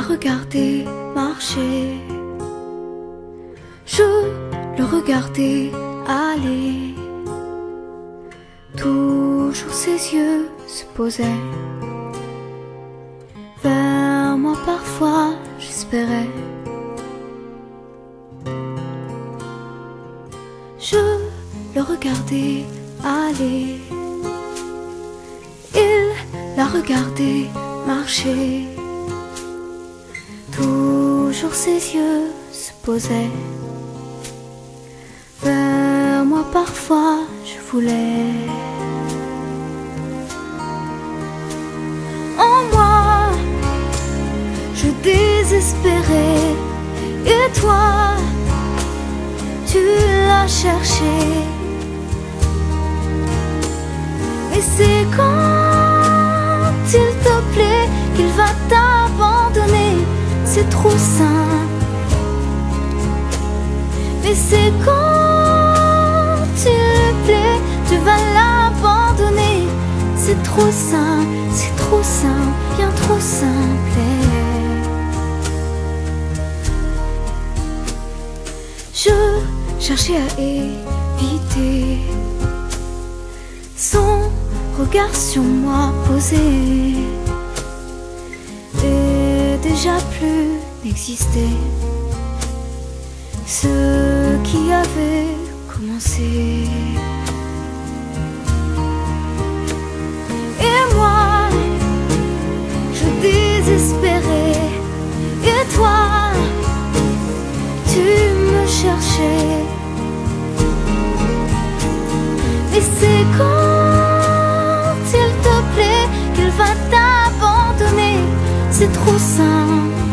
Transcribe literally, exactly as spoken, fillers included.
regardais marcher, je le regardais aller. Toujours ses yeux se posaient vers moi, parfois j'espérais. Je le regardais aller, il la regardait marcher. Toujours ses yeux se posaient vers moi, parfois je voulais. En moi, je désespérais, et toi, tu l'as cherché. Et c'est quand il te plaît qu'il va t'abandonner. C'est trop simple. Mais c'est quand il lui plaît, tu vas l'abandonner. C'est trop simple, c'est trop simple, bien trop simple. Je cherchais à éviter son regard sur moi posé, et déjà plus n'existait ce qui avait commencé. Et moi, je désespérais, et toi, tu me cherchais. Et c'est quand il te plaît qu'il va t'abandonner. C'est trop simple.